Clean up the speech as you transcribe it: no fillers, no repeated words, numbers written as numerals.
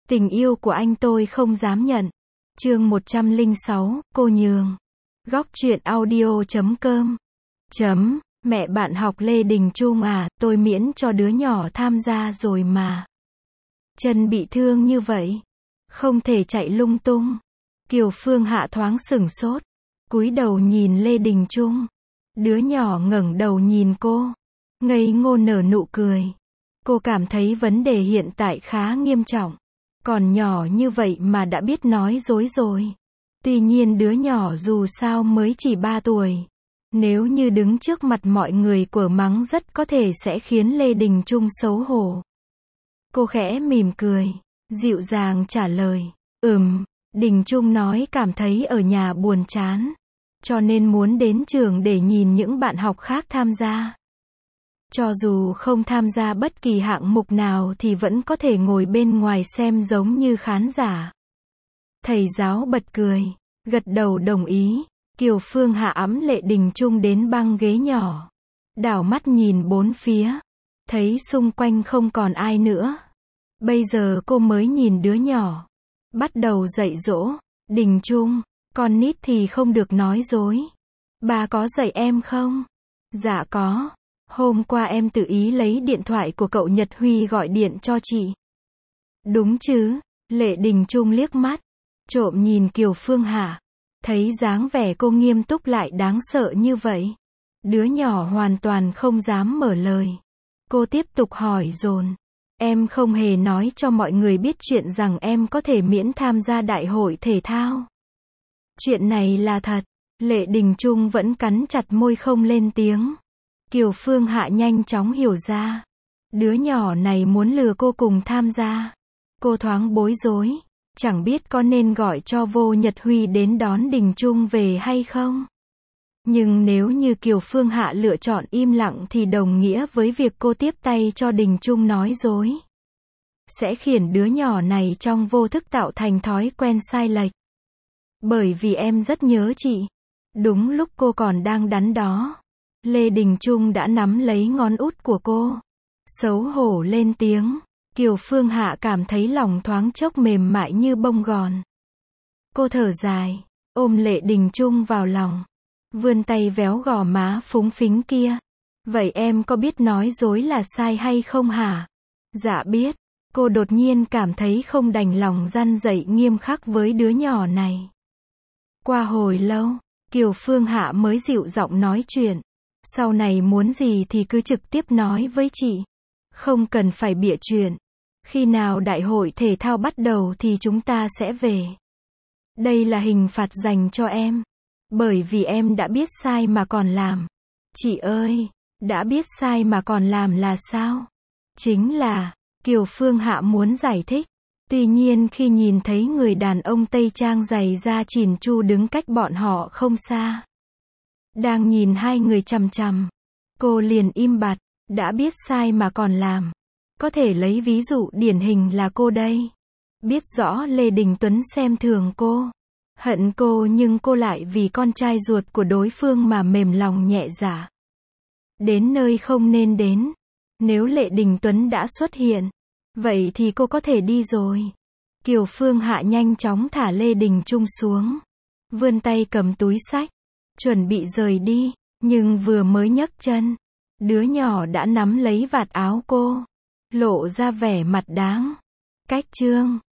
Tình yêu của anh tôi không dám nhận. Chương 106, cô nhường. Góc truyện audio.com. Mẹ bạn học Lê Đình Trung à, tôi miễn cho đứa nhỏ tham gia rồi mà. Chân bị thương như vậy, không thể chạy lung tung. Kiều Phương Hạ thoáng sửng sốt, cúi đầu nhìn Lê Đình Trung. Đứa nhỏ ngẩng đầu nhìn cô, ngây ngô nở nụ cười. Cô cảm thấy vấn đề hiện tại khá nghiêm trọng. Còn nhỏ như vậy mà đã biết nói dối rồi. Tuy nhiên đứa nhỏ dù sao mới chỉ 3 tuổi. Nếu như đứng trước mặt mọi người quở mắng rất có thể sẽ khiến Lê Đình Trung xấu hổ. Cô khẽ mỉm cười, dịu dàng trả lời. Đình Trung nói cảm thấy ở nhà buồn chán. Cho nên muốn đến trường để nhìn những bạn học khác tham gia. Cho dù không tham gia bất kỳ hạng mục nào thì vẫn có thể ngồi bên ngoài xem giống như khán giả. Thầy giáo bật cười, gật đầu đồng ý. Kiều Phương Hạ ẵm Lê Đình Trung đến băng ghế nhỏ. Đảo mắt nhìn bốn phía. Thấy xung quanh không còn ai nữa. Bây giờ cô mới nhìn đứa nhỏ. Bắt đầu dạy dỗ. Đình Trung, con nít thì không được nói dối. Bà có dạy em không? Dạ có. Hôm qua em tự ý lấy điện thoại của cậu Nhật Huy gọi điện cho chị. Đúng chứ? Lê Đình Trung liếc mắt, trộm nhìn Kiều Phương Hạ. Thấy dáng vẻ cô nghiêm túc lại đáng sợ như vậy. Đứa nhỏ hoàn toàn không dám mở lời. Cô tiếp tục hỏi dồn. Em không hề nói cho mọi người biết chuyện rằng em có thể miễn tham gia đại hội thể thao. Chuyện này là thật. Lê Đình Trung vẫn cắn chặt môi không lên tiếng. Kiều Phương Hạ nhanh chóng hiểu ra. Đứa nhỏ này muốn lừa cô cùng tham gia. Cô thoáng bối rối. Chẳng biết có nên gọi cho Vô Nhật Huy đến đón Đình Trung về hay không. Nhưng nếu như Kiều Phương Hạ lựa chọn im lặng thì đồng nghĩa với việc cô tiếp tay cho Đình Trung nói dối. Sẽ khiến đứa nhỏ này trong vô thức tạo thành thói quen sai lệch. Bởi vì em rất nhớ chị. Đúng lúc cô còn đang đắn đo, Lê Đình Trung đã nắm lấy ngón út của cô. Xấu hổ lên tiếng. Kiều Phương Hạ cảm thấy lòng thoáng chốc mềm mại như bông gòn. Cô thở dài, ôm Lê Đình Trung vào lòng. Vươn tay véo gò má phúng phính kia. Vậy em có biết nói dối là sai hay không hả? Dạ biết. Cô đột nhiên cảm thấy không đành lòng răn dạy nghiêm khắc với đứa nhỏ này. Qua hồi lâu, Kiều Phương Hạ mới dịu giọng nói chuyện. Sau này muốn gì thì cứ trực tiếp nói với chị. Không cần phải bịa chuyện. Khi nào đại hội thể thao bắt đầu thì chúng ta sẽ về. Đây là hình phạt dành cho em. Bởi vì em đã biết sai mà còn làm. Chị ơi, đã biết sai mà còn làm là sao? Chính là, Kiều Phương Hạ muốn giải thích. Tuy nhiên khi nhìn thấy người đàn ông Tây Trang giày da chỉn chu đứng cách bọn họ không xa. Đang nhìn hai người chằm chằm. Cô liền im bặt. Đã biết sai mà còn làm. Có thể lấy ví dụ điển hình là cô đây. Biết rõ Lê Đình Tuấn xem thường cô. Hận cô nhưng cô lại vì con trai ruột của đối phương mà mềm lòng nhẹ dạ. Đến nơi không nên đến. Nếu Lê Đình Tuấn đã xuất hiện, vậy thì cô có thể đi rồi. Kiều Phương Hạ nhanh chóng thả Lê Đình Trung xuống. Vươn tay cầm túi xách. Chuẩn bị rời đi. Nhưng vừa mới nhấc chân, đứa nhỏ đã nắm lấy vạt áo cô. Lộ ra vẻ mặt đáng. Cách chương.